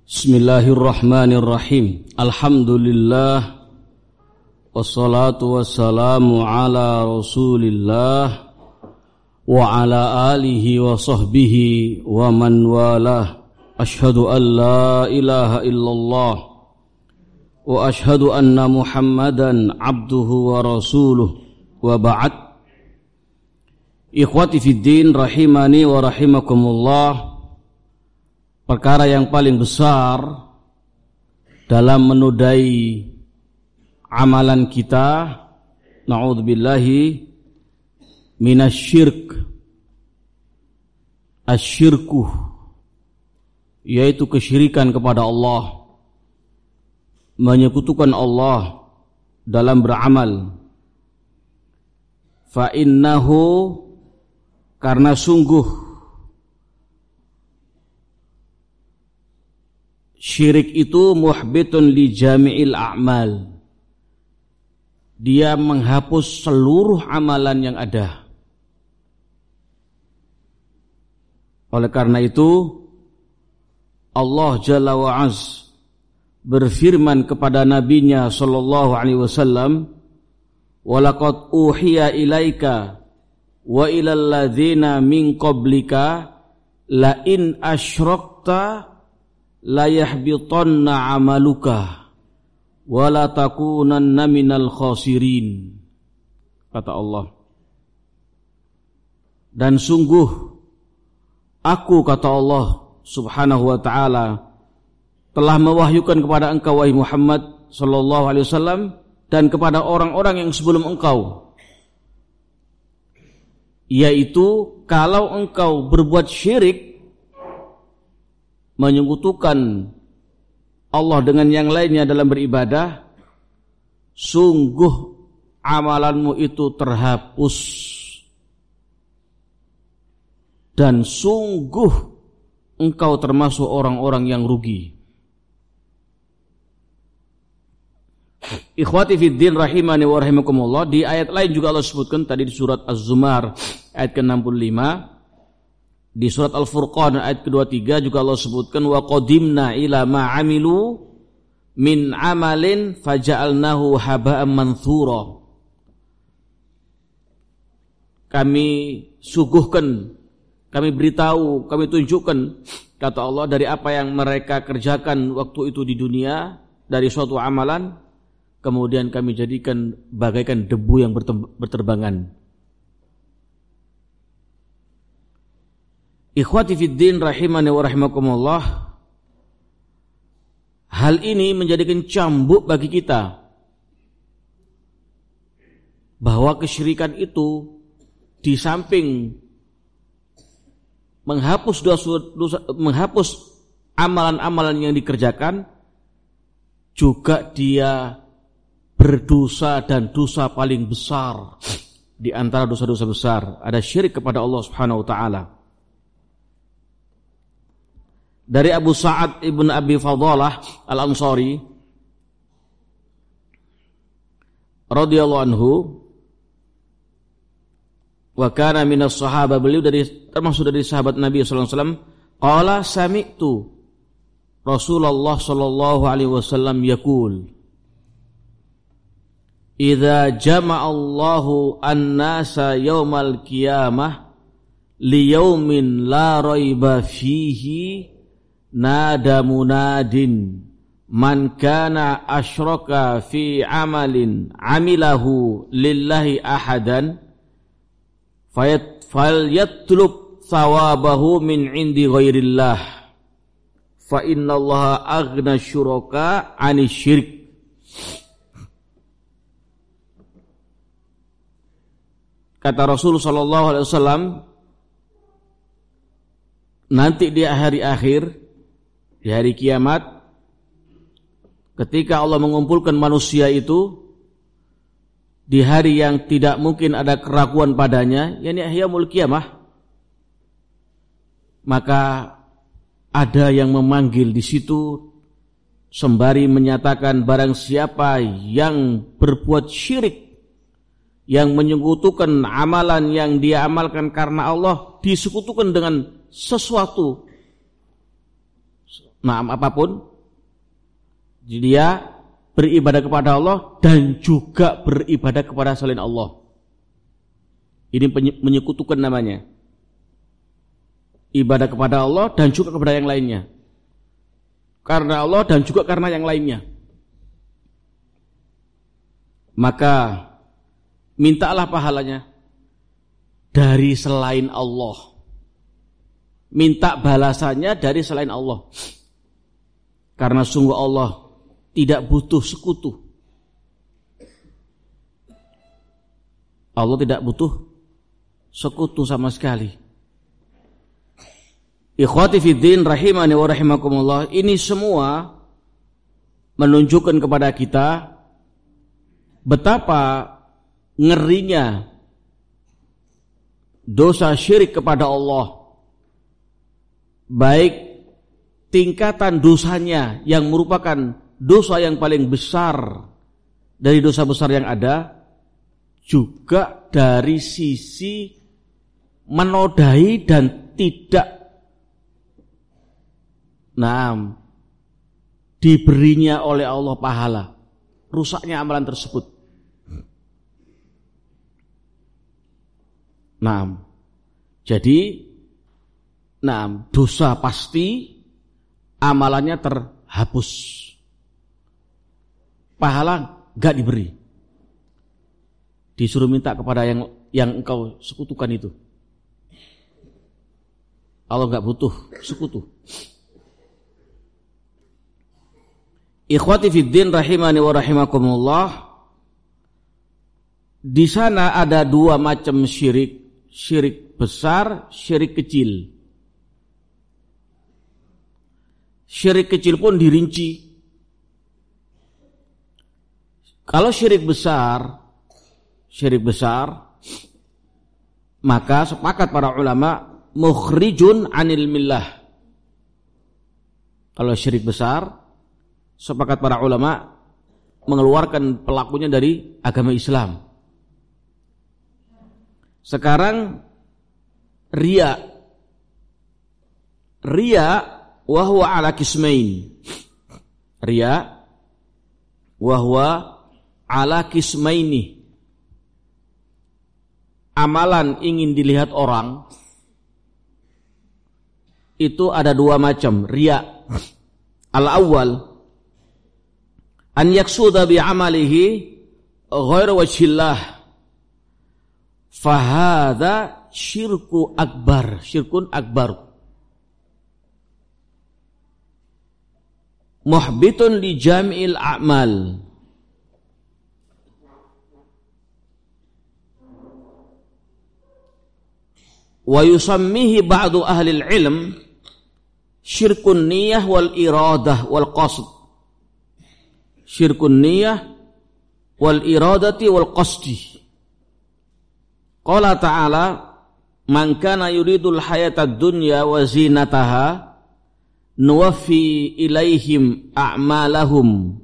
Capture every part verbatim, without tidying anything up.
Bismillahirrahmanirrahim. Alhamdulillah wassalatu wassalamu ala Rasulillah wa ala alihi wa sahbihi wa man walah. Ashhadu an la ilaha illallah wa ashhadu anna Muhammadan abduhu wa rasuluh wa ba'd. Ikhwati fid din rahimani wa rahimakumullah. Perkara yang paling besar dalam menodai amalan kita, na'udzubillahi minasyirk, asyirku, yaitu kesyirikan kepada Allah, menyekutukan Allah dalam beramal. Fa innahu, karena sungguh syirik itu muhbitun li jami'il a'mal. Dia menghapus seluruh amalan yang ada. Oleh karena itu Allah Jalla wa Az berfirman kepada nabinya sallallahu alaihi wasallam, "Walaqad uhiya ilaika wa ilal ladzina min qablika la in asyrakta la yahbitanna amaluka wa la takunanna minal khasirin." Kata Allah, dan sungguh aku, kata Allah subhanahu wa ta'ala, telah mewahyukan kepada engkau wahai Muhammad sallallahu alaihi wasallam dan kepada orang-orang yang sebelum engkau, yaitu kalau engkau berbuat syirik, menyekutukan Allah dengan yang lainnya dalam beribadah, sungguh amalanmu itu terhapus dan sungguh engkau termasuk orang-orang yang rugi. Ikhwati fiddin rahimani wa rahimakumullah, di ayat lain juga Allah sebutkan, tadi di surat Az-Zumar ayat ke enam puluh lima, di surat Al-Furqan ayat ke dua puluh tiga juga Allah sebutkan, wa qadimna ila ma amilu min amalin faja'alnahu haba'an manthura. Kami suguhkan, kami beritahu, kami tunjukkan, kata Allah, dari apa yang mereka kerjakan waktu itu di dunia dari suatu amalan, kemudian kami jadikan bagaikan debu yang berterbangan. Ikhwati fiddin rahimani wa rahimakumullah, hal ini menjadikan cambuk bagi kita bahwa kesyirikan itu di samping menghapus dosa, dosa menghapus amalan-amalan yang dikerjakan, juga dia berdosa dan dosa paling besar di antara dosa-dosa besar. Ada syirik kepada Allah Subhanahu wa taala. Dari Abu Sa'ad ibn Abi Fadalah Al-Ansari radhiyallahu anhu, wa kana minas sahaba, beliau dari termasuk dari sahabat Nabi sallallahu alaihi wasallam, qala sami'tu Rasulullah sallallahu alaihi wasallam yaqul, idza jama'a Allahu an-nasa yaumal qiyamah li yaumin la raiba fihi nada munadin man kana asyraka fi amalin amilahu lillahi ahadan fayat falyatlub thawabahu min indi ghairillah fa innallaha aghna syuraka 'ani syirk. Kata Rasul sallallahu alaihi wasallam, nanti di hari akhir, di hari kiamat, ketika Allah mengumpulkan manusia itu di hari yang tidak mungkin ada keraguan padanya, yakni yaumul qiyamah, maka ada yang memanggil di situ sembari menyatakan, barang siapa yang berbuat syirik, yang menyekutukan amalan yang dia amalkan karena Allah, disekutukan dengan sesuatu, Nah, apapun dia beribadah kepada Allah dan juga beribadah kepada selain Allah. Ini menyekutukan namanya. Ibadah kepada Allah dan juga kepada yang lainnya. Karena Allah dan juga karena yang lainnya. Maka mintalah pahalanya dari selain Allah. Minta balasannya dari selain Allah. Karena sungguh Allah tidak butuh sekutu. Allah tidak butuh sekutu sama sekali. Ikhwati fiddin rahimani wa rahimakumullah, ini semua menunjukkan kepada kita betapa ngerinya dosa syirik kepada Allah. Baik tingkatan dosanya yang merupakan dosa yang paling besar dari dosa besar yang ada, juga dari sisi menodai dan tidak nah diberinya oleh Allah pahala, rusaknya amalan tersebut. Nah, jadi nah dosa pasti, amalannya terhapus, pahala gak diberi, disuruh minta kepada yang yang engkau sekutukan itu. Allah gak butuh sekutu. Ikhwati fiddin rahimani wa rahimakumullah, di sana ada dua macam syirik, syirik besar, syirik kecil. Syirik kecil pun dirinci. Kalau syirik besar, syirik besar, maka sepakat para ulama mukhrijun anil millah. Kalau syirik besar, sepakat para ulama mengeluarkan pelakunya dari agama Islam. Sekarang riya. Riya wa huwa ala qismain. Riya wa huwa ala qismaini. Amalan ingin dilihat orang itu ada dua macam, riya. Al-awwal an yaksuda bi amalihi ghairu wajhillah, fahadha syirku akbar, syirkun akbar, muhbitun li jami'il a'mal. Wa yusammihi ba'du ahli al-ilm syirkun niyah wal iradah wal qasd. Syirkun niyah wal iradati wal qasdi. Qala ta'ala man kana yuridul hayatad dunya wa zinataha nuwaffi ilaihim a'malahum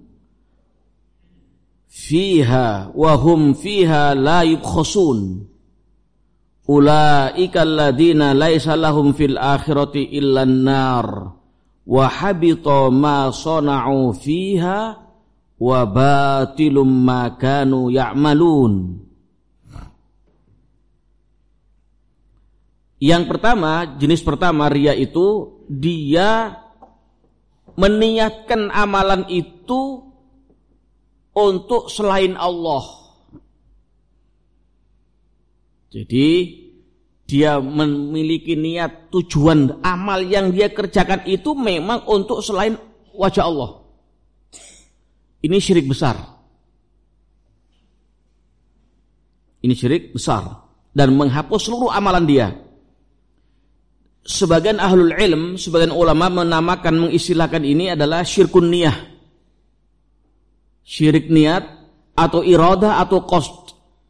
fiha wa hum fiha la yubkhasun. Ulaika alladziina laisa lahum fil akhirati illan nar wa habita ma sana'u fiha wa batilum ma kanu ya'malun. Yang pertama, jenis pertama riya itu dia meniatkan amalan itu untuk selain Allah. Jadi dia memiliki niat, tujuan amal yang dia kerjakan itu memang untuk selain wajah Allah. Ini syirik besar. Ini syirik besar dan menghapus seluruh amalan dia. Sebagian ahlul ilm, sebagian ulama menamakan, mengistilahkan ini adalah syirkun niyah. Syirik niat atau iradah atau qasd.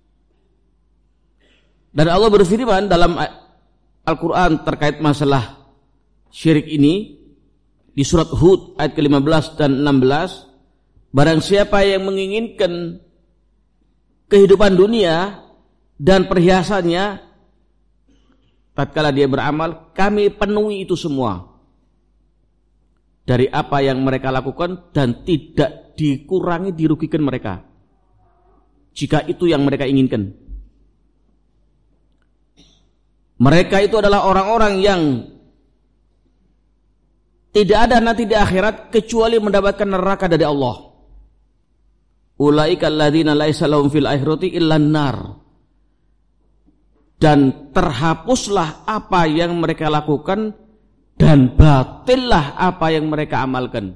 Dan Allah berfirman dalam Al-Quran terkait masalah syirik ini di surat Hud ayat ke lima belas dan enam belas, barang siapa yang menginginkan kehidupan dunia dan perhiasannya, tatkala dia beramal, kami penuhi itu semua. dari apa yang mereka lakukan dan tidak dikurangi, dirugikan mereka jika itu yang mereka inginkan. Mereka itu adalah orang-orang yang tidak ada nanti di akhirat kecuali mendapatkan neraka dari Allah. Ulaika alladzina laisa lahum fil akhirati illan nar. Dan terhapuslah apa yang mereka lakukan dan batillah apa yang mereka amalkan.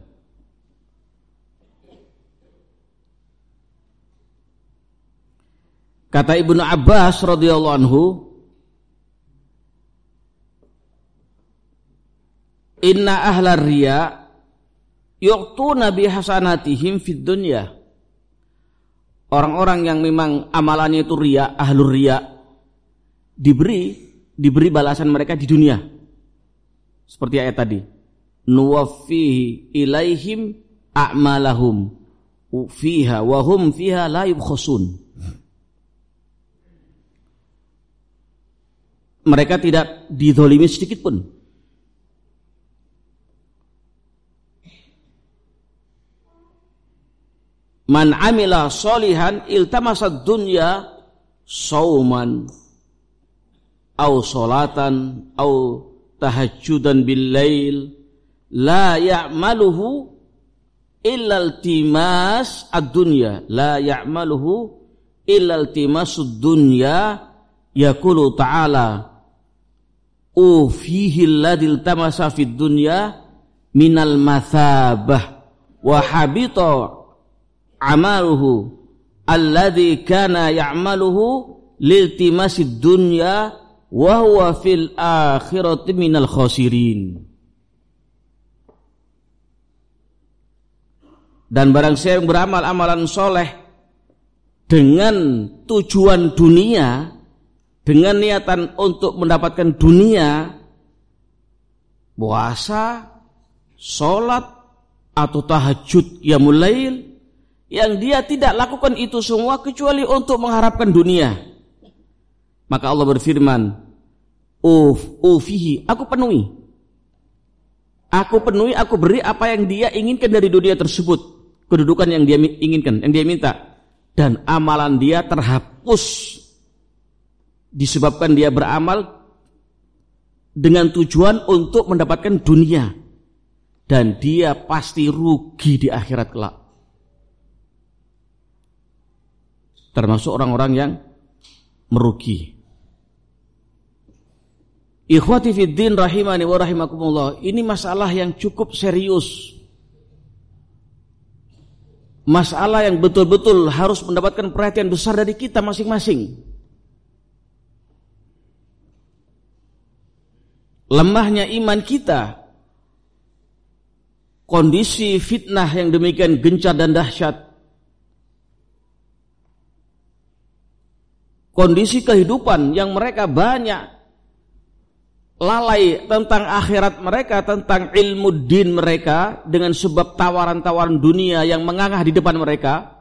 Kata Ibnu Abbas radhiyallahu anhu, inna ahlar riya yu'tuna bihasanatihim fid dunya. Orang-orang yang memang amalannya itu riya, ahlur riya, diberi diberi balasan mereka di dunia. Seperti ayat tadi. Nuwaffihi ilaihim a'malahum fiha wa hum fiha la yubkhasun. Mereka tidak dizalimi sedikit pun. Man amila sholihan iltamasad dunya sauman au solatan au tahajjudan bil lail la ya'maluhu illa iltimas ad-dunya la ya'maluhu illa iltimasud dunya yaqulu ta'ala ufihi alladhi iltamasa fid dunya minal mathabah wa habita amaluhu alladhi kana ya'maluhu liltimasid dunya wa huwa fil akhirati minal khasirin. Dan barang siapa yang beramal amalan soleh dengan tujuan dunia, dengan niatan untuk mendapatkan dunia, puasa, sholat atau tahajud qiyamul lail, yang dia tidak lakukan itu semua kecuali untuk mengharapkan dunia, maka Allah berfirman, uf ufihi, aku penuhi, aku penuhi, aku beri apa yang dia inginkan dari dunia tersebut, kedudukan yang dia inginkan, yang dia minta, dan amalan dia terhapus disebabkan dia beramal dengan tujuan untuk mendapatkan dunia, dan dia pasti rugi di akhirat kelak. Termasuk orang-orang yang merugi. Ikhwati fiddin rahimani wa rahimakumullah, ini masalah yang cukup serius. Masalah yang betul-betul harus mendapatkan perhatian besar dari kita masing-masing. Lemahnya iman kita, kondisi fitnah yang demikian gencar dan dahsyat, kondisi kehidupan yang mereka banyak lalai tentang akhirat mereka, tentang ilmu din mereka, dengan sebab tawaran-tawaran dunia yang mengangah di depan mereka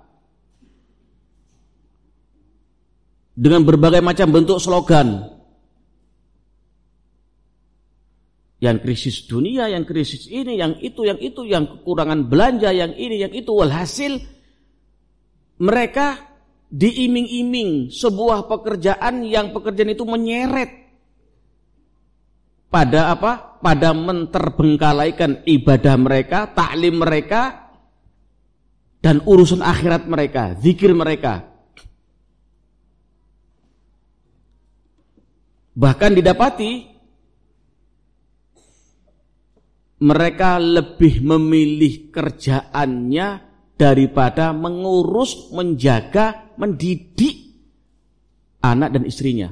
dengan berbagai macam bentuk slogan, yang krisis dunia, yang krisis ini, yang itu, yang itu, yang kekurangan belanja, yang ini, yang itu. Walhasil mereka diiming-iming sebuah pekerjaan yang pekerjaan itu menyeret pada apa? Pada menterbengkalaikan ibadah mereka, taklim mereka, dan urusan akhirat mereka, zikir mereka. Bahkan didapati mereka lebih memilih kerjaannya daripada mengurus, menjaga, mendidik anak dan istrinya.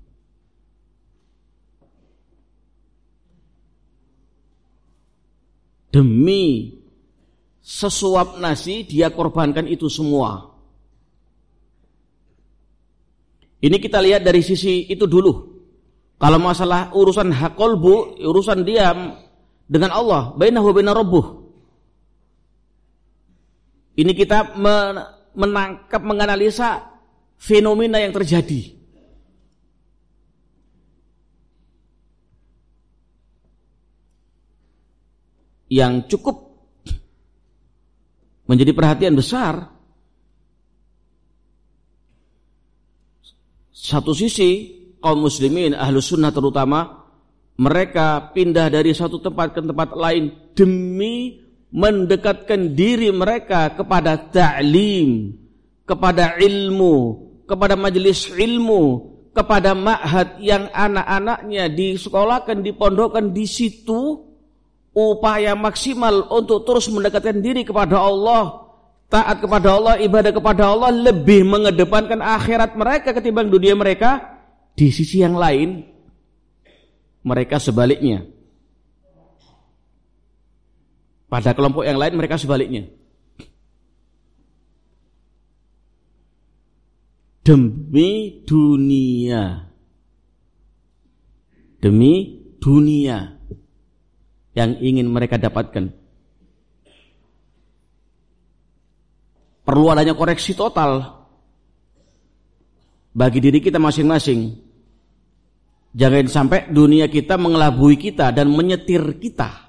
Demi sesuap nasi dia korbankan itu semua. Ini kita lihat dari sisi itu dulu. Kalau masalah urusan hak qalbu, urusan dia dengan Allah, bainahu wa baina rabbuh. Ini kita menangkap, menganalisa fenomena yang terjadi. yang cukup menjadi perhatian besar. Satu sisi kaum muslimin ahlus sunnah terutama, mereka pindah dari satu tempat ke tempat lain demi mendekatkan diri mereka kepada ta'lim, kepada ilmu, kepada majelis ilmu, kepada ma'had yang anak-anaknya disekolahkan, dipondokkan di situ, upaya maksimal untuk terus mendekatkan diri kepada Allah, taat kepada Allah, ibadah kepada Allah, lebih mengedepankan akhirat mereka ketimbang dunia mereka. Di sisi yang lain, mereka sebaliknya. Pada kelompok yang lain mereka sebaliknya. Demi dunia. Demi dunia yang ingin mereka dapatkan. Perlu adanya koreksi total bagi diri kita masing-masing. Jangan sampai dunia kita mengelabui kita dan menyetir kita,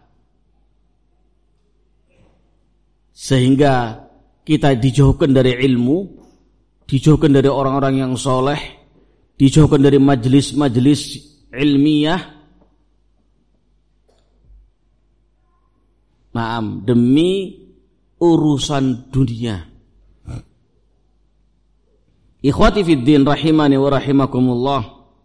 sehingga kita dijauhkan dari ilmu, dijauhkan dari orang-orang yang soleh, dijauhkan dari majelis-majelis ilmiah. Naam, demi urusan dunia. Ikhwati fiddin rahimani wa rahimakumullah.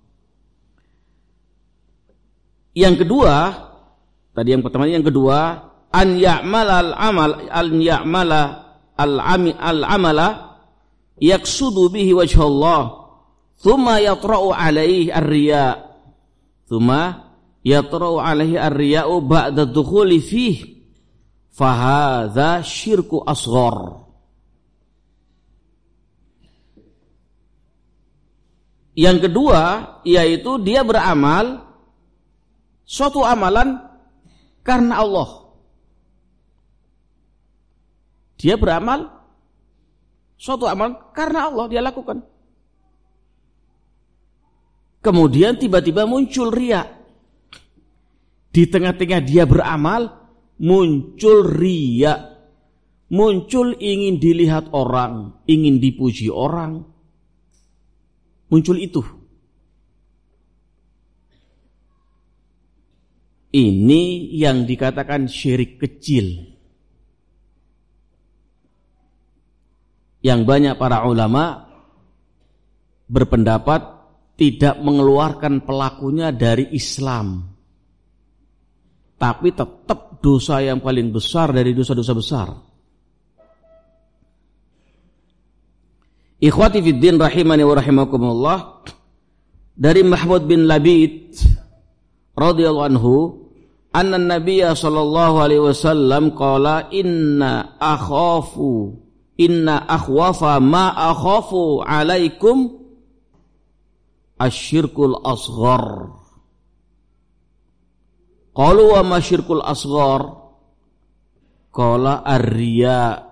Yang kedua, tadi yang pertama, yang kedua, an ya'mala al-amal an ya'mala al-ami al-amala yaqsudu bihi wajha Allah, thumma yatra'u alaihi ar-riya, thumma yatra'u alaihi ar-riya'u ba'da dukhuli fihi, fa hadza syirku asghar. Yang kedua, yaitu dia beramal suatu amalan karena Allah. Dia beramal suatu amalan karena Allah, dia lakukan. Kemudian tiba-tiba muncul riya. Di tengah-tengah dia beramal, muncul riya. Muncul ingin dilihat orang, ingin dipuji orang. Muncul itu. Ini yang dikatakan syirik kecil. Yang banyak para ulama berpendapat tidak mengeluarkan pelakunya dari Islam, tapi tetap dosa yang paling besar dari dosa-dosa besar. Ikhwati fiddin rahimani wa rahimakumullah, dari Mahmud bin Labid radhiyallahu anhu, anna Nabiyya sallallahu alaihi wasallam qala inna akhafu inna akhwafa ma akhafu alaikum asyirkul asghar. Qalu wa ma syirkul asghar? Qala ar-riya.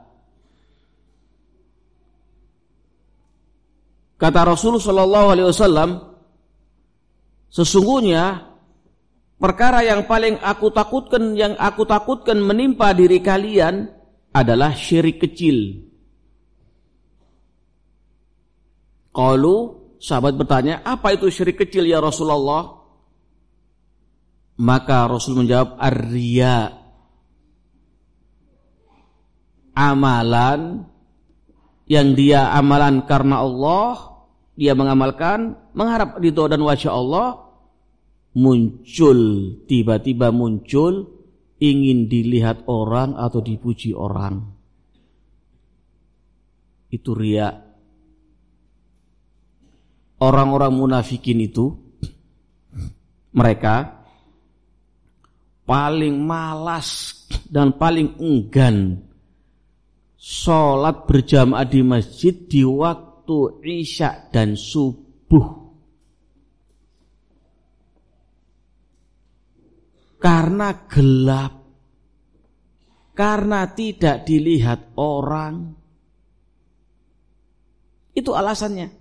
Kata Rasul sallallahu alaihi wasallam, sesungguhnya perkara yang paling aku takutkan, yang aku takutkan menimpa diri kalian adalah syirik kecil. Qalu, sahabat bertanya, apa itu syirik kecil ya Rasulullah? Maka Rasul menjawab, ar-riya. Amalan yang dia amalan karena Allah, dia mengamalkan mengharap ridho dan wajah Allah, muncul, tiba-tiba muncul ingin dilihat orang atau dipuji orang. Itu riya. Orang-orang munafikin itu, mereka paling malas dan paling enggan sholat berjamaah di masjid di waktu isya dan subuh. Karena gelap, karena tidak dilihat orang. Itu alasannya.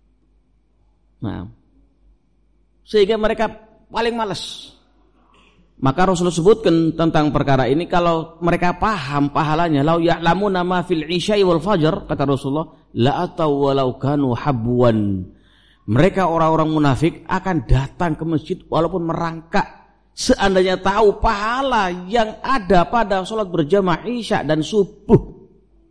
Nah, sehingga mereka paling malas. Maka Rasulullah sebutkan tentang perkara ini, kalau mereka paham pahalanya, lau ya'lamuna ma fil isya'i wal fajr, kata Rasulullah, la ataw walau kanu habwan. Mereka orang-orang munafik akan datang ke masjid walaupun merangkak, seandainya tahu pahala yang ada pada sholat berjamaah isya dan subuh.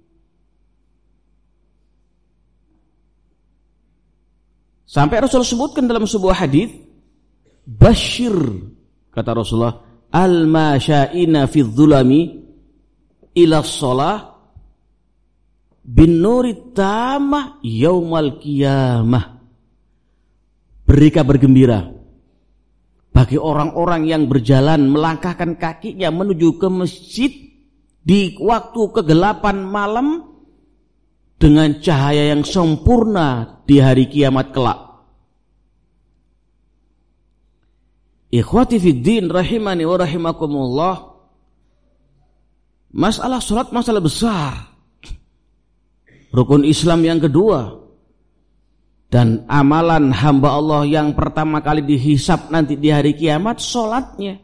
Sampai Rasulullah sebutkan dalam sebuah hadis, basyir, kata Rasulullah, al-masyaina fi dzulami ila shalah bin nuri tamah yaumal qiyamah. Beri kabar gembira bagi orang-orang yang berjalan melangkahkan kakinya menuju ke masjid di waktu kegelapan malam dengan cahaya yang sempurna di hari kiamat kelak. Ikhwati fiddin rahimani wa rahimakumullah, masalah salat masalah besar, rukun Islam yang kedua, dan amalan hamba Allah yang pertama kali dihisab nanti di hari kiamat, salatnya.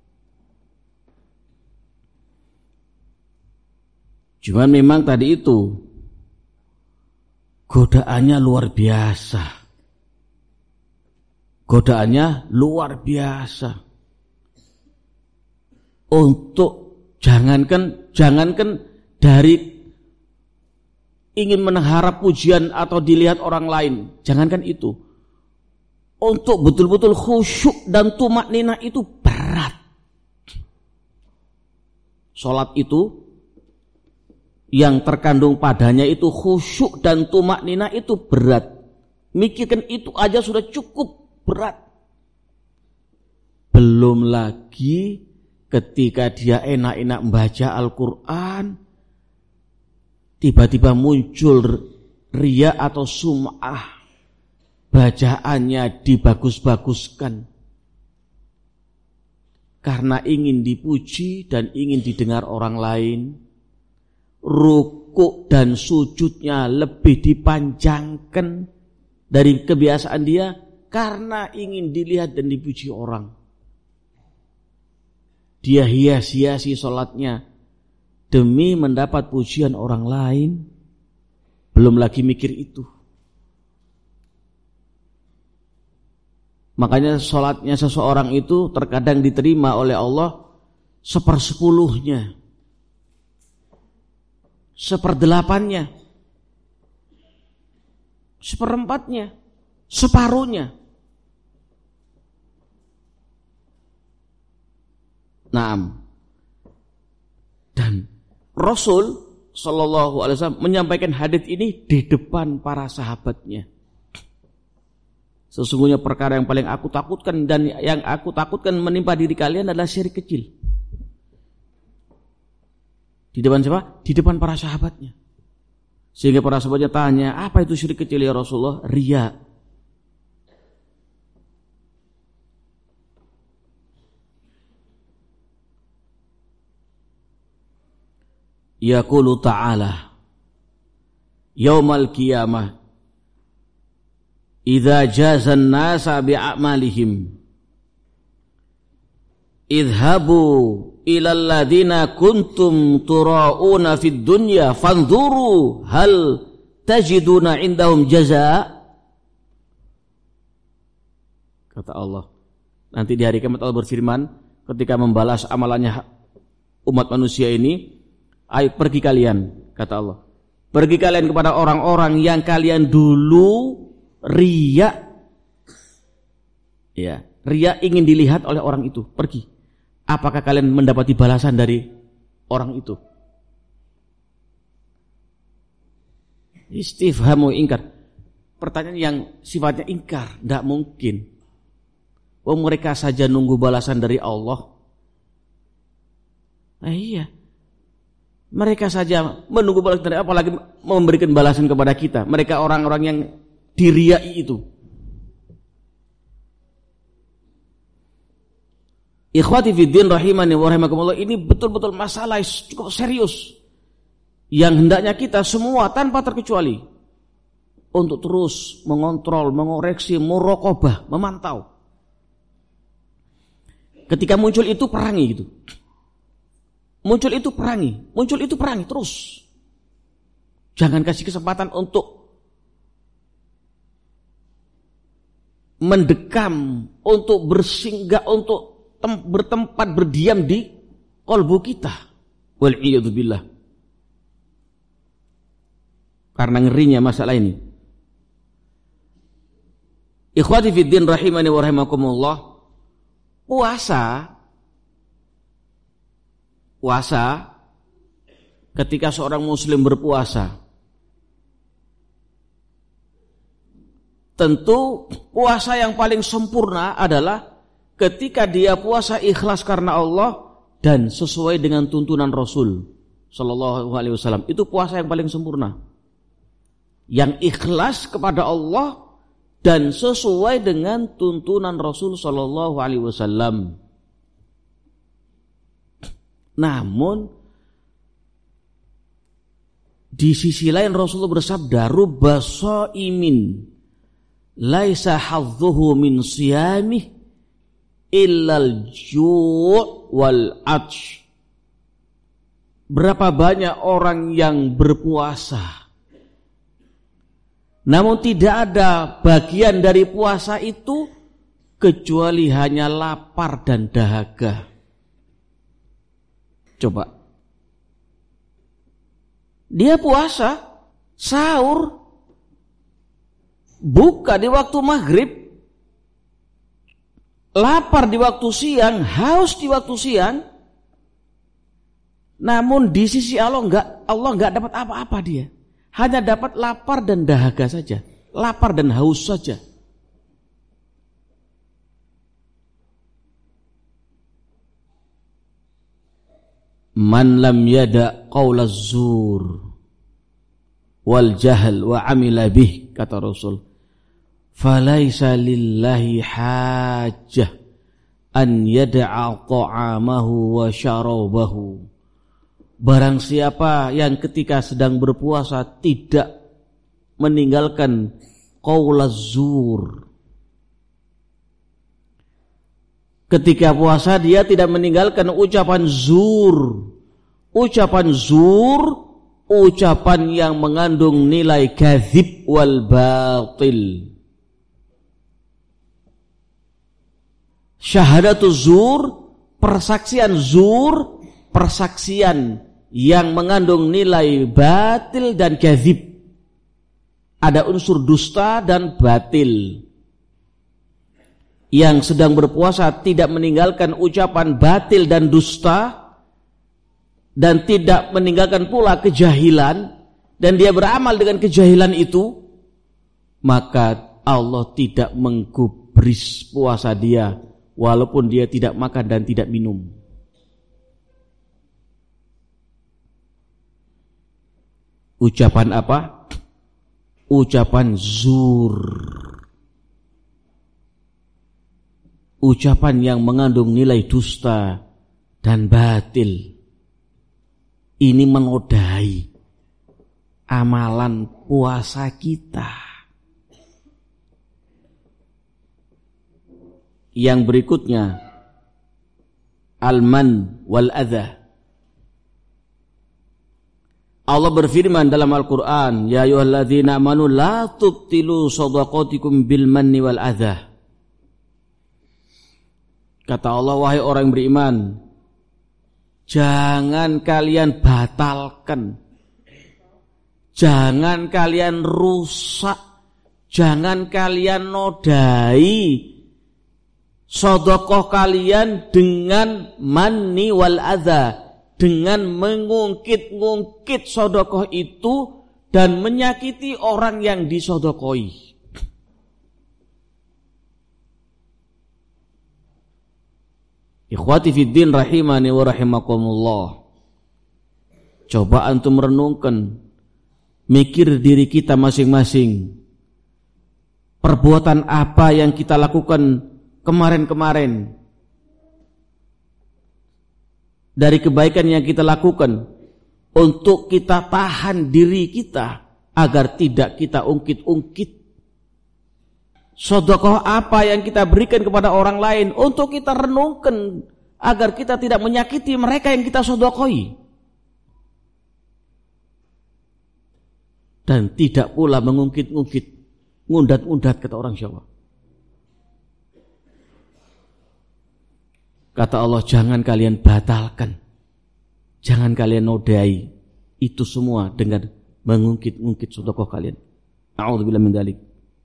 Cuman memang tadi itu godaannya luar biasa. Godaannya luar biasa. Untuk jangankan jangankan dari ingin mengharap pujian atau dilihat orang lain, jangankan itu. Untuk betul-betul khusyuk dan tumaknina itu berat. Salat itu yang terkandung padanya itu khusyuk dan tumaknina itu berat. Mikirkan itu aja sudah cukup berat. Belum lagi ketika dia enak-enak membaca Al-Quran, tiba-tiba muncul riya atau sum'ah, bacaannya dibagus-baguskan karena ingin dipuji dan ingin didengar orang lain. Rukuk dan sujudnya lebih dipanjangkan dari kebiasaan dia karena ingin dilihat dan dipuji orang. Dia hias-hiasi sholatnya demi mendapat pujian orang lain. Belum lagi mikir itu. Makanya sholatnya seseorang itu terkadang diterima oleh Allah sepersepuluhnya, seperdelapannya, seperempatnya, separuhnya. Naam. Dan Rasul Shallallahu Alaihi Wasallam menyampaikan hadits ini di depan para sahabatnya. Sesungguhnya perkara yang paling aku takutkan dan yang aku takutkan menimpa diri kalian adalah syirik kecil. Di depan siapa? Di depan para sahabatnya. Sehingga para sahabatnya tanya, apa itu syirik kecil ya Rasulullah? Riya. Yaqulu ta'ala yaumal qiyamah idza jazan nasa bi'amalihim idhabu ilal ladina kuntum tura'una fid dunya fanzuru hal tajiduna indahum jaza. Kata Allah, nanti di hari kiamat Allah berfirman ketika membalas amalannya umat manusia ini, ayo pergi kalian, kata Allah, pergi kalian kepada orang-orang yang kalian dulu riya, ya, riya ingin dilihat oleh orang itu. Pergi. Apakah kalian mendapati balasan dari orang itu? Istifhamu ingkar. Pertanyaan yang sifatnya ingkar, tidak mungkin. Oh, mereka saja nunggu balasan dari Allah. Nah, iya. Mereka saja menunggu balasan dari, apalagi memberikan balasan kepada kita. Mereka orang-orang yang diriyai itu. Ikhwati fiddin rahimani wa rahimakumullah, ini betul-betul masalah cukup serius yang hendaknya kita semua tanpa terkecuali untuk terus mengontrol, mengoreksi, muraqabah, memantau. Ketika muncul itu perangi gitu. Muncul itu perangi, muncul itu perangi terus. Jangan kasih kesempatan untuk mendekam, untuk bersinggah, untuk tem- bertempat berdiam di qalbu kita. Wal'iyadzubillah. Karena ngerinya masalah ini. Ikhwati fiddin rahimani wa rahimakumullah. Puasa Puasa ketika seorang muslim berpuasa, tentu puasa yang paling sempurna adalah ketika dia puasa ikhlas karena Allah dan sesuai dengan tuntunan Rasul sallallahu alaihi wasallam. Itu puasa yang paling sempurna. Yang ikhlas kepada Allah dan sesuai dengan tuntunan Rasul sallallahu alaihi wasallam. Namun di sisi lain Rasulullah bersabda, rubba shaimin laisa hadzuhu min siyamih illal ju' wal atsh. Berapa banyak orang yang berpuasa, namun tidak ada bagian dari puasa itu kecuali hanya lapar dan dahaga. Coba. Dia puasa, sahur, buka di waktu maghrib, lapar di waktu siang, haus di waktu siang. Namun di sisi Allah enggak, Allah enggak dapat apa-apa dia. Hanya dapat lapar dan dahaga saja, lapar dan haus saja. Man lam yada qaulaz zur wal jahl wa amila bih, kata Rasul, falaisa lillahi hajah an yada'a ta'amahu wa syarabahu. Barang siapa yang ketika sedang berpuasa tidak meninggalkan qaulaz zur, ketika puasa dia tidak meninggalkan ucapan zur. Ucapan zur, ucapan yang mengandung nilai kadzib wal batil. Syahadatu zur, persaksian zur, persaksian yang mengandung nilai batil dan kadzib. Ada unsur dusta dan batil. Yang sedang berpuasa tidak meninggalkan ucapan batil dan dusta, dan tidak meninggalkan pula kejahilan, dan dia beramal dengan kejahilan itu, maka Allah tidak menggubris puasa dia walaupun dia tidak makan dan tidak minum. Ucapan apa? Ucapan zur. Ucapan yang mengandung nilai dusta dan batil. Ini menodai amalan puasa kita. Yang berikutnya, al-man wal adha. Allah berfirman dalam Al-Quran, ya ayyuhalladzina amanu la tubtilu shadaqatikum bil manni wal adha. Kata Allah, wahai orang yang beriman, jangan kalian batalkan, jangan kalian rusak, jangan kalian nodai sedekah kalian dengan manni wal adza, dengan mengungkit-ungkit sedekah itu dan menyakiti orang yang disedekahi. Ikhwati fiddin rahimani wa rahimakumullah. Coba antum renungkan, mikir diri kita masing-masing. Perbuatan apa yang kita lakukan kemarin-kemarin, dari kebaikan yang kita lakukan, untuk kita tahan diri kita agar tidak kita ungkit-ungkit. sedekah apa yang kita berikan kepada orang lain untuk kita renungkan agar kita tidak menyakiti mereka yang kita sedekahi. Dan tidak pula mengungkit-ungkit, ngundat-ngundat kata orang Jawa. Kata Allah, jangan kalian batalkan, jangan kalian nodai itu semua dengan mengungkit-ungkit sedekah kalian. A'udzubillahi min dzalik.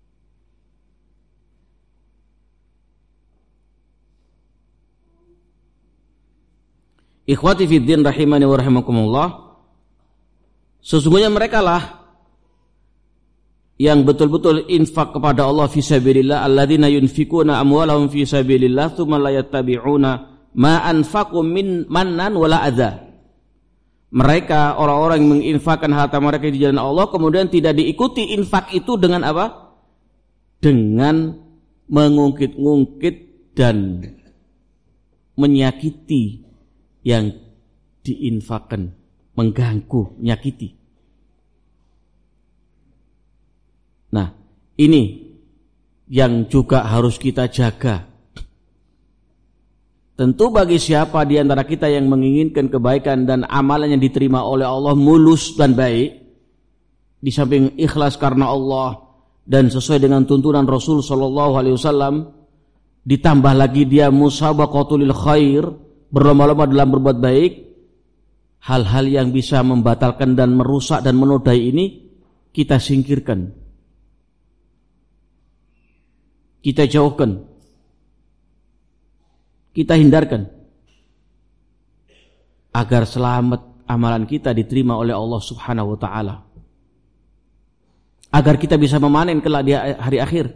Ikhwati fiddin rahimani wa rahimakumullah, sesungguhnya mereka lah yang betul-betul infak kepada Allah fi sabilillah, alladzina yunfikuna amwalahum fi sabilillah tsumma la yattabi'una ma anfaqu min mannan wala adza. Mereka orang-orang yang menginfakkan harta mereka di jalan Allah kemudian tidak diikuti infak itu dengan apa? Dengan mengungkit-ungkit dan menyakiti yang diinfakkan, mengganggu, menyakiti. Nah, ini yang juga harus kita jaga. Tentu bagi siapa di antara kita yang menginginkan kebaikan dan amalan yang diterima oleh Allah mulus dan baik, di samping ikhlas karena Allah dan sesuai dengan tuntunan Rasul sallallahu alaihi wasallam, ditambah lagi dia musabaqatul khair, berlomba-lomba dalam berbuat baik, hal-hal yang bisa membatalkan dan merusak dan menodai ini kita singkirkan. Kita jauhkan, kita hindarkan, agar selamat amalan kita diterima oleh Allah subhanahu wa ta'ala, agar kita bisa memanen kelak di hari akhir.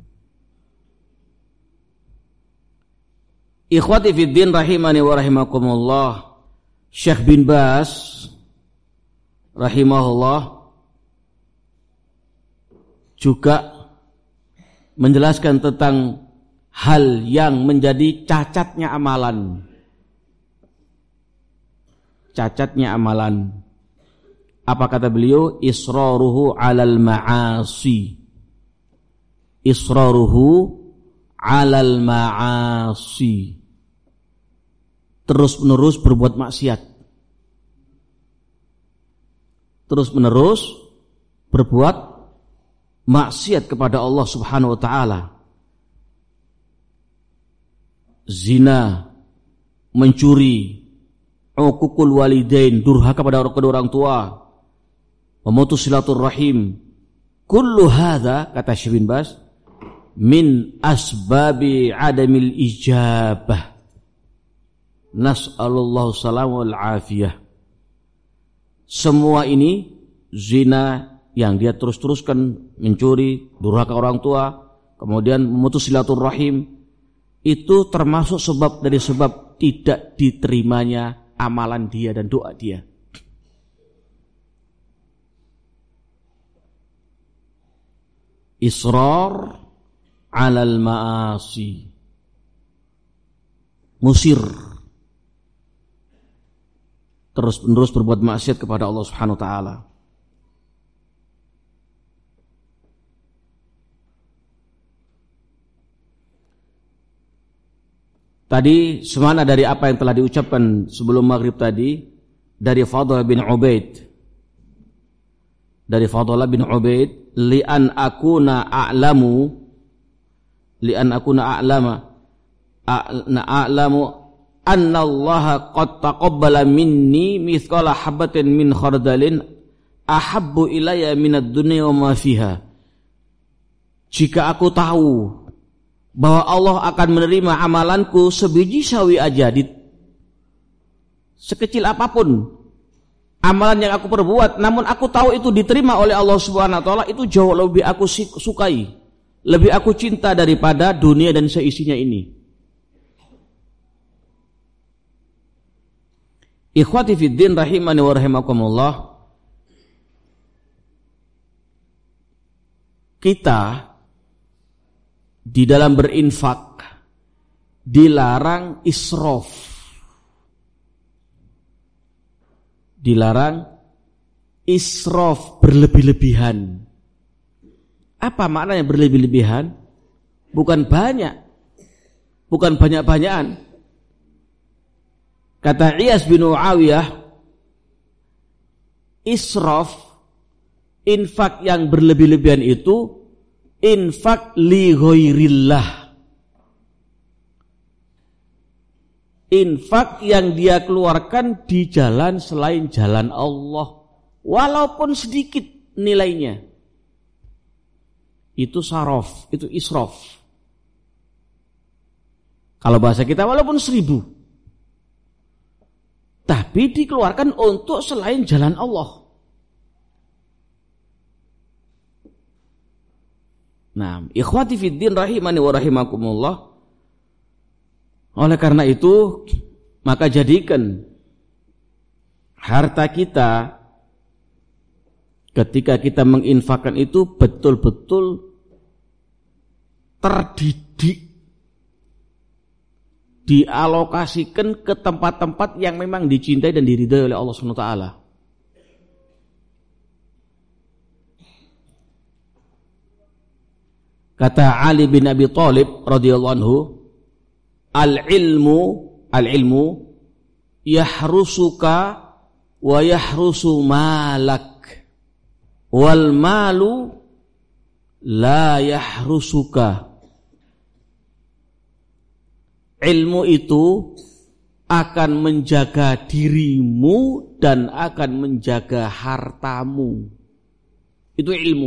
Ikhwati fiddin rahimani wa rahimakumullah, Syekh bin Baz rahimahullah juga menjelaskan tentang hal yang menjadi cacatnya amalan. Cacatnya amalan. Apa kata beliau? Israruhu 'alal ma'asi. Israruhu 'alal ma'asi. Terus-menerus berbuat maksiat. Terus-menerus berbuat maksiat kepada Allah subhanahu wa ta'ala. Zina, mencuri, uququl walidain, durhaka pada kedua orang tua, memutus silaturrahim. Kullu hadza, kata Syekh bin Baz, min asbabi adamil ijabah. Nas'alullahu salam wal afiyah. Semua ini, zina yang dia terus-teruskan, mencuri, durhaka orang tua, kemudian memutus silaturrahim, itu termasuk sebab dari sebab tidak diterimanya amalan dia dan doa dia. Israr 'alal ma'asi. Musir, terus-menerus berbuat maksiat kepada Allah Subhanahu wa taala. Tadi semana dari apa yang telah diucapkan sebelum maghrib tadi dari Fadl bin Ubaid, dari Fadl bin Ubaid, li'an akuna a'lamu, li'an akuna a'lama, a'na a'lamu anna Allah qad taqabbala minni mithqala habatin min khardalin ahabbu ilayya minad dunya wa ma fiha. Jika aku tahu bahwa Allah akan menerima amalanku sebiji sawi aja, di sekecil apapun amalan yang aku perbuat, namun aku tahu itu diterima oleh Allah Subhanahu wa taala, itu jauh lebih aku sukai, lebih aku cinta daripada dunia dan seisinya ini. Ikhwati fiddin rahimani wa rahimakumullah, kita di dalam berinfak dilarang israf, dilarang israf, berlebih-lebihan. Apa maknanya berlebih-lebihan? bukan banyak, bukan banyak-banyakan. Kata Iyas bin Muawiyah, israf, infak yang berlebih-lebihan itu infak li ghairillah. Infak yang dia keluarkan di jalan selain jalan Allah, walaupun sedikit nilainya. Itu saraf, itu israf. Kalau bahasa kita walaupun seribu, tapi dikeluarkan untuk selain jalan Allah. Nah, ikhwati fiddin rahimani wa rahimakumullah. Oleh karena itu, maka jadikan harta kita ketika kita menginfakkan itu betul-betul terdidik, dialokasikan ke tempat-tempat yang memang dicintai dan diridhai oleh Allah Subhanahu wa taala. Kata Ali bin Abi Thalib radhiyallahu anhu, al-ilmu al-ilmu yahrusuka wa yahrusu malak wal malu la yahrusuka. Ilmu itu akan menjaga dirimu dan akan menjaga hartamu. Itu ilmu.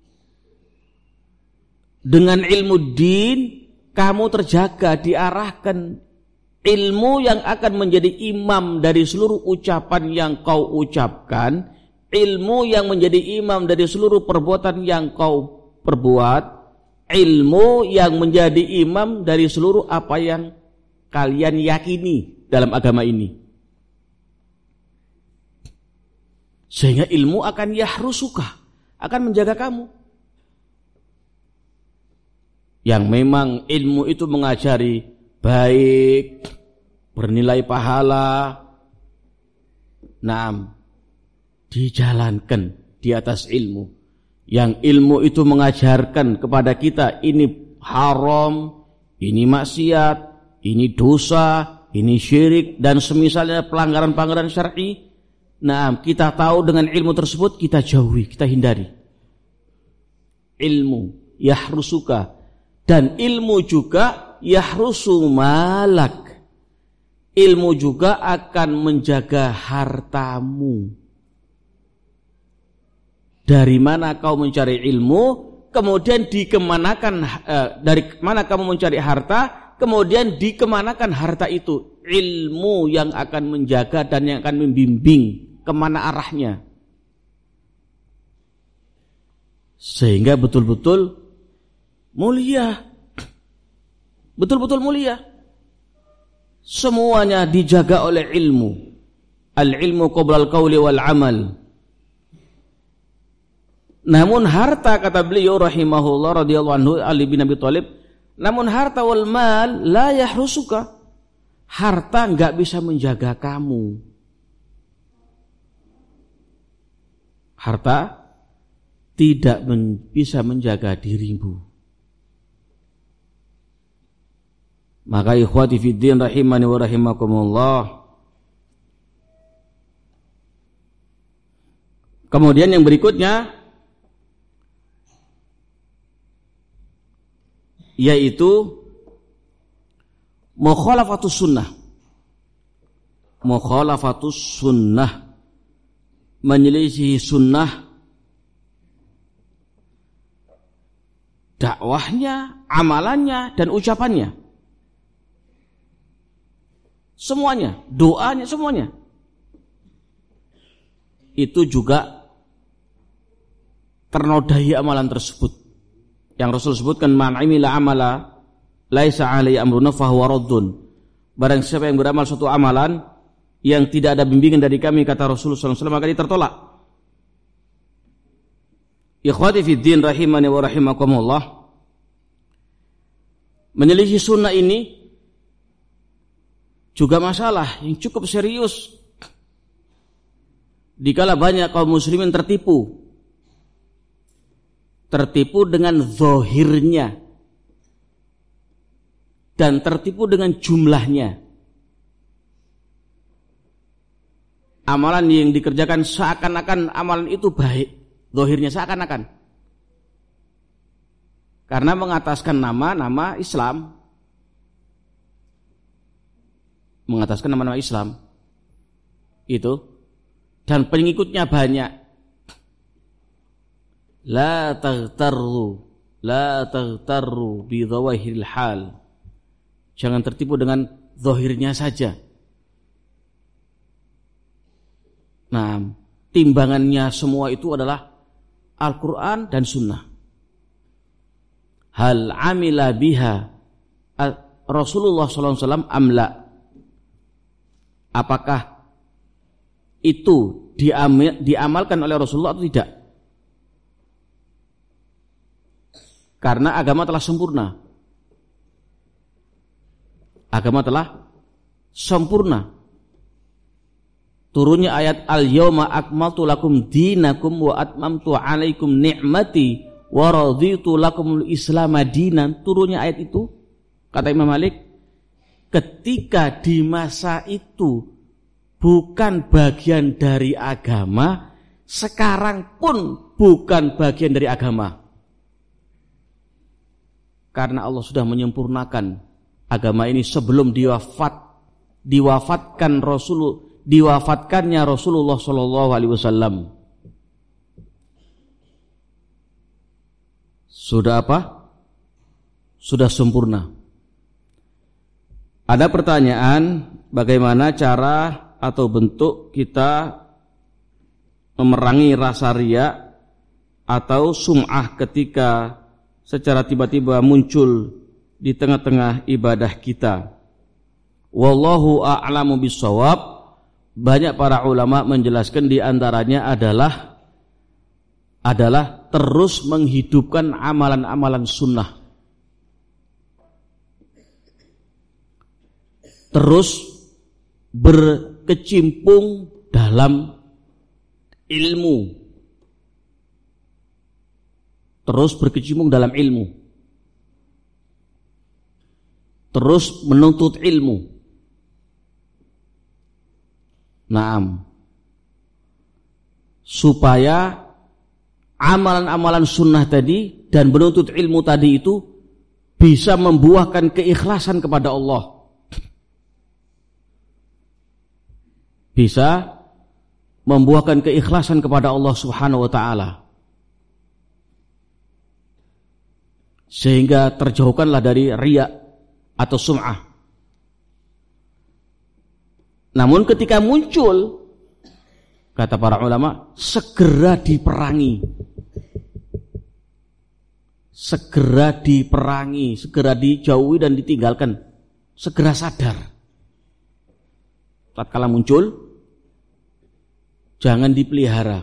Dengan ilmu din, kamu terjaga, diarahkan. Ilmu yang akan menjadi imam dari seluruh ucapan yang kau ucapkan, ilmu yang menjadi imam dari seluruh perbuatan yang kau perbuat, ilmu yang menjadi imam dari seluruh apa yang kalian yakini dalam agama ini. Sehingga ilmu akan yahrusuka, akan menjaga kamu. Yang memang ilmu itu mengajari baik, bernilai pahala, nah, dijalankan di atas ilmu. Yang ilmu itu mengajarkan kepada kita ini haram, ini maksiat, ini dosa, ini syirik dan semisalnya pelanggaran-pelanggaran syar'i. Nah, kita tahu dengan ilmu tersebut kita jauhi, kita hindari. Ilmu yahrusuka, dan ilmu juga yahrusu malak. Ilmu juga akan menjaga hartamu. Dari mana kau mencari ilmu, kemudian dikemanakan, eh, dari mana kamu mencari harta, kemudian dikemanakan harta itu. Ilmu yang akan menjaga dan yang akan membimbing kemana arahnya. Sehingga betul-betul mulia. Betul-betul mulia. Semuanya dijaga oleh ilmu. Al-ilmu qabla al-qawli wal-amal. Namun harta, kata beliau rahimahullah radhiyallahu anhu, Ali bin Abi Thalib, namun harta wal mal la yahrusuka. Harta enggak bisa menjaga kamu. Harta tidak men, bisa menjaga dirimu. Maka ikhwati fiddin rahimani wa rahimakumullah. Kemudian yang berikutnya yaitu mukhalafatus sunnah. Mukhalafatus sunnah, menyelisihi sunnah, dakwahnya, amalannya dan ucapannya. Semuanya, doanya, semuanya. Itu juga ternodai amalan tersebut. Yang Rasul sebutkan, man amila amala laisa alaihi amruna fahuwa raddun. Barang siapa yang beramal suatu amalan yang tidak ada bimbingan dari kami, kata Rasulullah sallallahu alaihi wasallam, maka ditertolak. Ikhwati fiddin rahimani wa rahimakumullah. Menyelisih sunnah ini juga masalah yang cukup serius. Dikala banyak kaum muslimin tertipu. Tertipu dengan zahirnya, dan tertipu dengan jumlahnya. Amalan yang dikerjakan seakan-akan amalan itu baik, zahirnya seakan-akan. Karena mengataskan nama-nama Islam. Mengataskan nama-nama Islam. Itu. Dan pengikutnya banyak. La taghtarru, la taghtarru bi dhawahiril hal. Jangan tertipu dengan zahirnya saja. Nah, timbangannya semua itu adalah Al-Quran dan Sunnah. Hal amila biha Rasulullah sallallahu alaihi wasallam amla. Apakah itu diamal, diamalkan oleh Rasulullah atau tidak? Karena agama telah sempurna. Agama telah sempurna. Turunnya ayat al-yawma akmaltu lakum dinakum wa atmamtu alaikum ni'mati wa raditu lakumul islam dinan. Turunnya ayat itu, kata Imam Malik, ketika di masa itu bukan bagian dari agama, sekarang pun bukan bagian dari agama. Karena Allah sudah menyempurnakan agama ini sebelum diwafat, diwafatkan Rasulullah, diwafatkannya Rasulullah Shallallahu Alaihi Wasallam. Sudah apa? Sudah sempurna. Ada pertanyaan, bagaimana cara atau bentuk kita memerangi rasa riya atau sum'ah ketika secara tiba-tiba muncul di tengah-tengah ibadah kita. Wallahu a'lamu bissawab. Banyak para ulama menjelaskan di antaranya adalah adalah terus menghidupkan amalan-amalan sunnah. Terus berkecimpung dalam ilmu. Terus berkecimpung dalam ilmu. Terus menuntut ilmu. Naam. Supaya amalan-amalan sunnah tadi dan menuntut ilmu tadi itu bisa membuahkan keikhlasan kepada Allah. Bisa membuahkan keikhlasan kepada Allah Subhanahu wa taala. Sehingga terjauhkanlah dari riya atau sum'ah. Namun ketika muncul, kata para ulama, segera diperangi. Segera diperangi, segera dijauhi dan ditinggalkan. Segera sadar. Tatkala muncul, jangan dipelihara.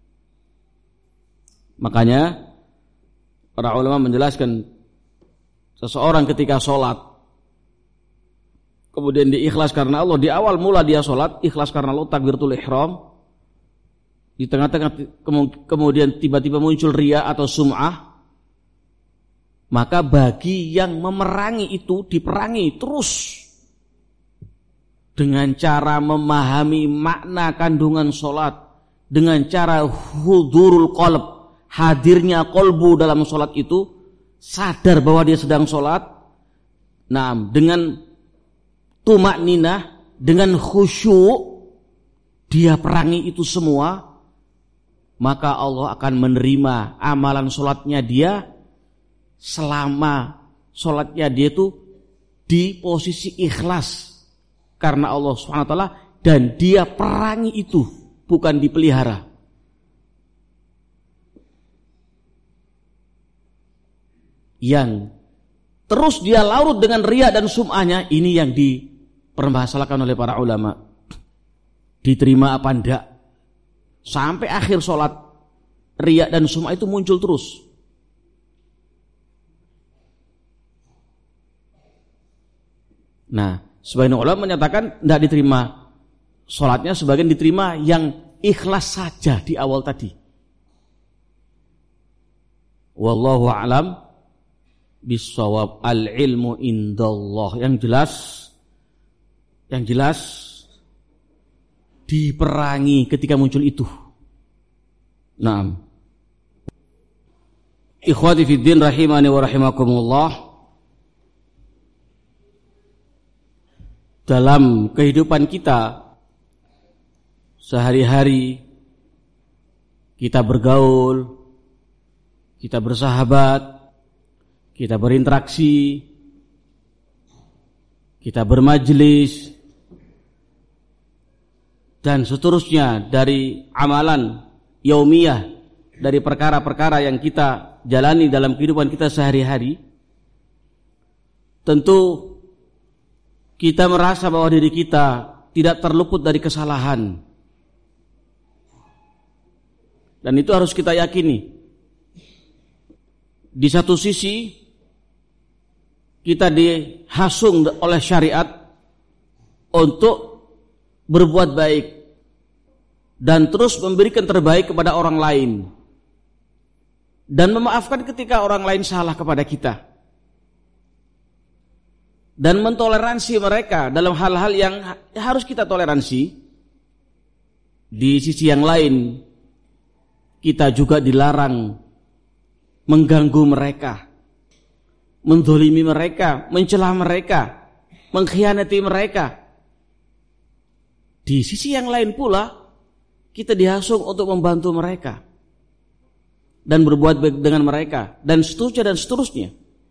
Makanya para ulama menjelaskan, seseorang ketika sholat, kemudian diikhlas karena Allah, di awal mula dia sholat, ikhlas karena Allah, takbiratul ihram, di tengah-tengah kemudian tiba-tiba muncul riya atau sum'ah, maka bagi yang memerangi itu, diperangi terus dengan cara memahami makna kandungan sholat, dengan cara hudurul qalb, hadirnya kolbu dalam sholat itu, sadar bahwa dia sedang sholat. Nah, dengan tumak ninah, dengan khusyuk, dia perangi itu semua, maka Allah akan menerima amalan sholatnya dia selama sholatnya dia itu di posisi ikhlas karena Allah subhanahu wa taala, dan dia perangi itu, bukan dipelihara. Yang terus dia larut dengan riya dan sum'ahnya, ini yang dipermasalahkan oleh para ulama. Diterima apa enggak? Sampai akhir sholat, riya dan sum'ah itu muncul terus. Nah, sebagian ulama menyatakan tidak diterima sholatnya, sebagian diterima yang ikhlas saja di awal tadi. Wallahu a'lam bisawab, al ilmu indallah. Yang jelas, yang jelas diperangi ketika muncul itu. Naam. Ikhwati fiddin rahimani wa rahimakumullah. Dalam kehidupan kita sehari-hari, kita bergaul, kita bersahabat, kita berinteraksi, kita bermajlis, dan seterusnya dari amalan yaumiyah, dari perkara-perkara yang kita jalani dalam kehidupan kita sehari-hari. Tentu kita merasa bahwa diri kita tidak terluput dari kesalahan. Dan itu harus kita yakini. Di satu sisi kita dihasung oleh syariat untuk berbuat baik dan terus memberikan terbaik kepada orang lain, dan memaafkan ketika orang lain salah kepada kita, dan mentoleransi mereka dalam hal-hal yang harus kita toleransi. Di sisi yang lain, kita juga dilarang mengganggu mereka, menzalimi mereka, mencela mereka, mengkhianati mereka. Di sisi yang lain pula, kita dihasung untuk membantu mereka dan berbuat baik dengan mereka, dan seterusnya dan seterusnya.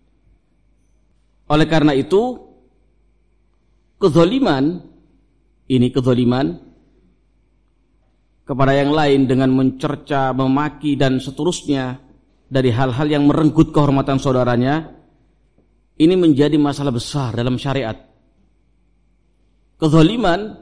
Oleh karena itu, kezaliman, ini kezaliman kepada yang lain dengan mencerca, memaki dan seterusnya dari hal-hal yang merenggut kehormatan saudaranya, ini menjadi masalah besar dalam syariat. Kezaliman,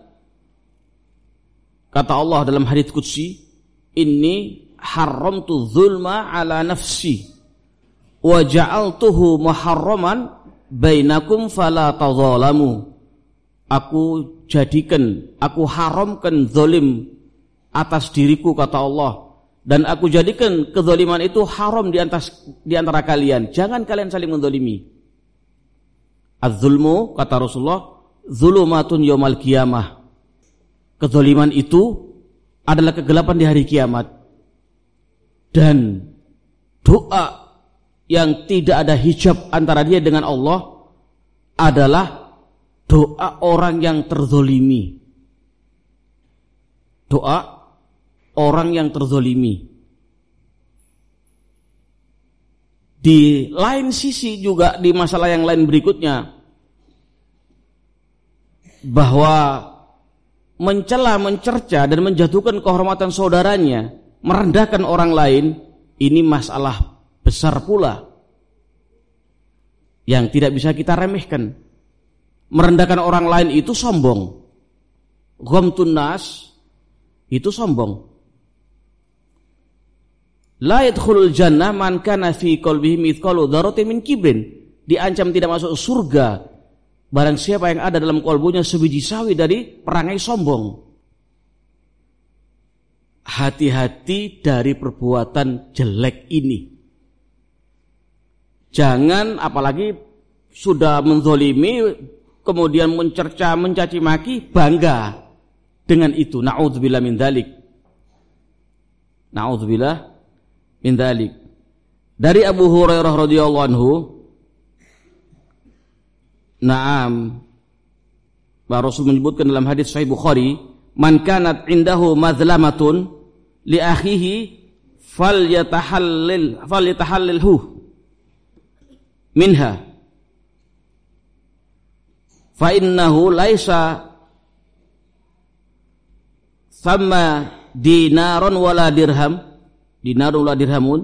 kata Allah dalam hadits qudsi, inni haramtu zulma ala nafsi wa ja'altuhu muharraman bainakum fala tadzalamu. Aku jadikan, aku haramkan zalim atas diriku, kata Allah, dan aku jadikan kezaliman itu haram di atas di antara kalian. Jangan kalian saling menzalimi. Az-zulmu, kata Rasulullah, zulumatun yaumal qiyamah. Kezaliman itu adalah kegelapan di hari kiamat. Dan doa yang tidak ada hijab antara dia dengan Allah adalah doa orang yang terzolimi. Doa orang yang terzolimi. Di lain sisi juga, di masalah yang lain berikutnya, bahwa mencela, mencerca dan menjatuhkan kehormatan saudaranya, merendahkan orang lain, ini masalah besar pula yang tidak bisa kita remehkan. Merendahkan orang lain itu sombong. Ghamtun nas itu sombong. La yadkhulul jannah man kana fi qalbihi mithqalu dzarratin min kibrin. Diancam tidak masuk surga barang siapa yang ada dalam kalbunya sebiji sawi dari perangai sombong. Hati-hati dari perbuatan jelek ini. Jangan apalagi sudah menzolimi kemudian mencerca, mencaci maki, bangga dengan itu. Na'udzubillah min dzalik. Na'udzubillah min dzalik. Dari Abu Hurairah radhiyallahu anhu, na'am, bahwa Rasul menyebutkan dalam hadis Sahih Bukhari, man kanat indahu mazlamatun li akhihi falyatahallil falyatahallilhu minha fa innahu laisa sama dinaron wala dirham, dinarun wala dirhamun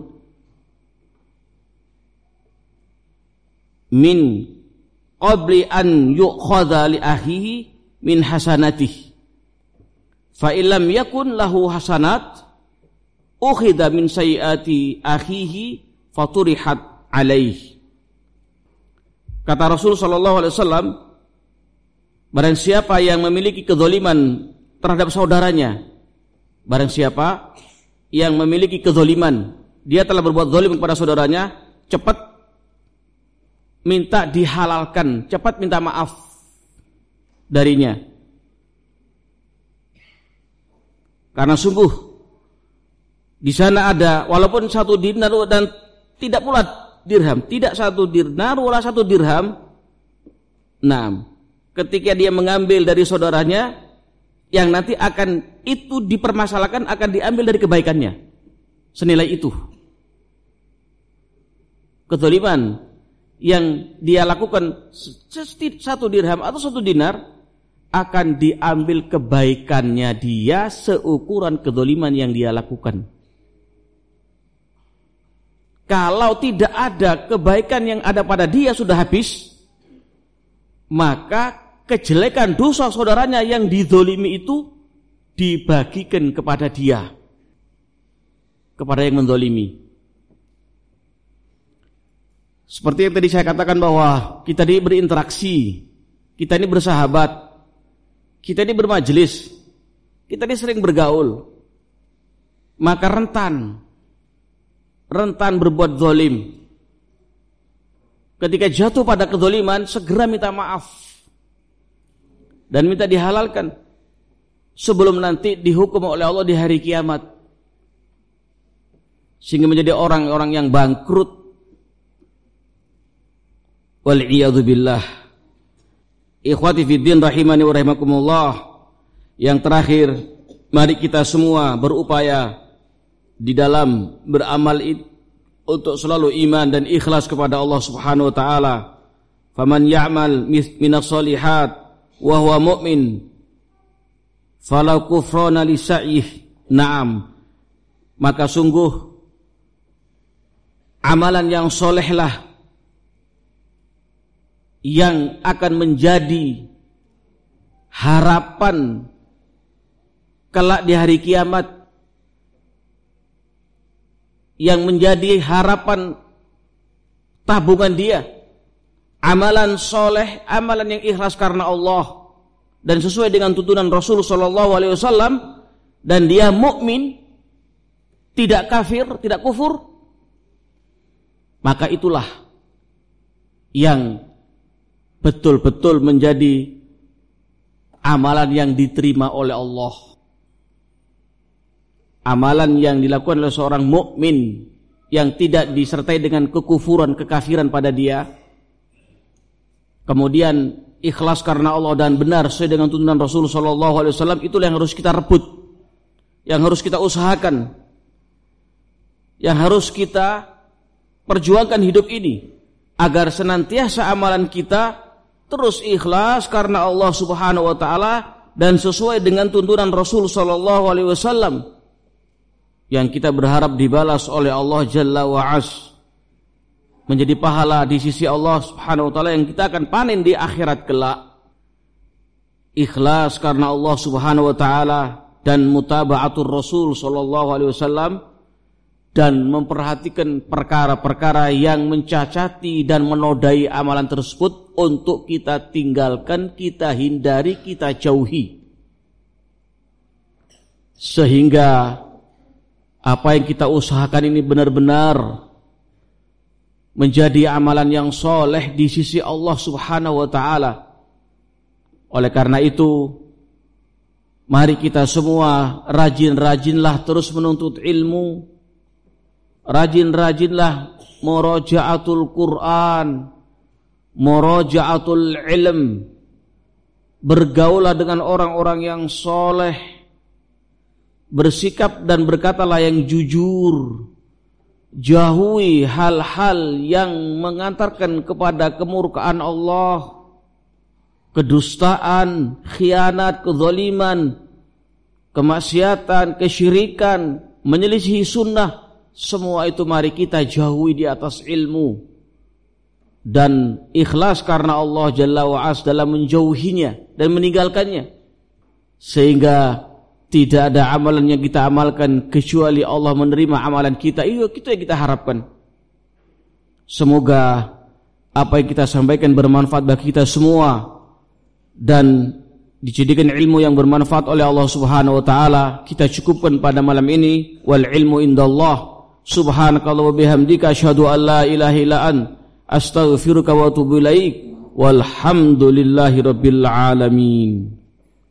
min qabli an yu'khadha li akhihi min hasanatihi fa illam yakun lahu hasanat ukhidha min sayyiati akhihi faturihat alaihi. Kata Rasul sallallahu alaihi wasallam, barang siapa yang memiliki kezaliman terhadap saudaranya, barang siapa yang memiliki kezaliman, dia telah berbuat zalim kepada saudaranya, cepat minta dihalalkan, cepat minta maaf darinya. Karena sungguh di sana ada walaupun satu dinar dan tidak pula dirham, tidak satu dinar wala satu dirham. Nah, ketika dia mengambil dari saudaranya yang nanti akan itu dipermasalahkan akan diambil dari kebaikannya senilai itu. Kezaliman yang dia lakukan satu dirham atau satu dinar akan diambil kebaikannya dia seukuran kezaliman yang dia lakukan. Kalau tidak ada kebaikan yang ada pada dia sudah habis, maka kejelekan dosa saudaranya yang dizalimi itu dibagikan kepada dia, kepada yang menzalimi. Seperti yang tadi saya katakan bahwa kita ini berinteraksi, kita ini bersahabat, kita ini bermajelis, kita ini sering bergaul, maka rentan, rentan berbuat zalim. Ketika jatuh pada kezaliman, segera minta maaf dan minta dihalalkan sebelum nanti dihukum oleh Allah di hari kiamat, sehingga menjadi orang-orang yang bangkrut. Wal'iyadzu billah. Ikhwati fiddin rahimani wa rahimakumullah. Yang terakhir, mari kita semua berupaya di dalam beramal untuk selalu iman dan ikhlas kepada Allah Subhanahu wa taala. Faman ya'mal minas shalihat wa huwa mu'min falau kufrana li sa'ih. Naam. Maka sungguh amalan yang solehlah yang akan menjadi harapan kelak di hari kiamat, yang menjadi harapan tabungan dia, amalan soleh, amalan yang ikhlas karena Allah dan sesuai dengan tuntunan Rasul sallallahu alaihi wasallam, dan dia mukmin, tidak kafir, tidak kufur, maka itulah yang betul-betul menjadi amalan yang diterima oleh Allah. Amalan yang dilakukan oleh seorang mukmin yang tidak disertai dengan kekufuran, kekafiran pada dia. Kemudian ikhlas karena Allah dan benar sesuai dengan tuntunan Rasul sallallahu alaihi wasallam, itulah yang harus kita rebut, yang harus kita usahakan, yang harus kita perjuangkan hidup ini agar senantiasa amalan kita terus ikhlas karena Allah Subhanahu wa taala dan sesuai dengan tuntunan Rasul sallallahu alaihi wasallam, yang kita berharap dibalas oleh Allah Jalla wa Az, menjadi pahala di sisi Allah Subhanahu wa taala yang kita akan panen di akhirat kelak. Ikhlas karena Allah Subhanahu wa taala dan mutaba'atur Rasul sallallahu alaihi wasallam, dan memperhatikan perkara-perkara yang mencacati dan menodai amalan tersebut untuk kita tinggalkan, kita hindari, kita jauhi. Sehingga apa yang kita usahakan ini benar-benar menjadi amalan yang soleh di sisi Allah Subhanahu wa ta'ala. Oleh karena itu, mari kita semua rajin-rajinlah terus menuntut ilmu, rajin-rajinlah murajaatul Quran, murajaatul ilm, bergaulah dengan orang-orang yang soleh, bersikap dan berkatalah yang jujur, jauhi hal-hal yang mengantarkan kepada kemurkaan Allah, kedustaan, khianat, kezaliman, kemaksiatan, kesyirikan, menyelisihi sunnah. Semua itu mari kita jauhi di atas ilmu dan ikhlas karena Allah Jalla wa'az dalam menjauhinya dan meninggalkannya, sehingga tidak ada amalan yang kita amalkan kecuali Allah menerima amalan kita. Itu yang kita harapkan. Semoga apa yang kita sampaikan bermanfaat bagi kita semua dan dijadikan ilmu yang bermanfaat oleh Allah Subhanahu wa taala. Kita cukupkan pada malam ini. Wal ilmu indallah. Subhanakallah wa bihamdika asyhadu an la ilaha illa ant astaghfiruka wa atubu ilaik. Walhamdulillahi rabbil alamin.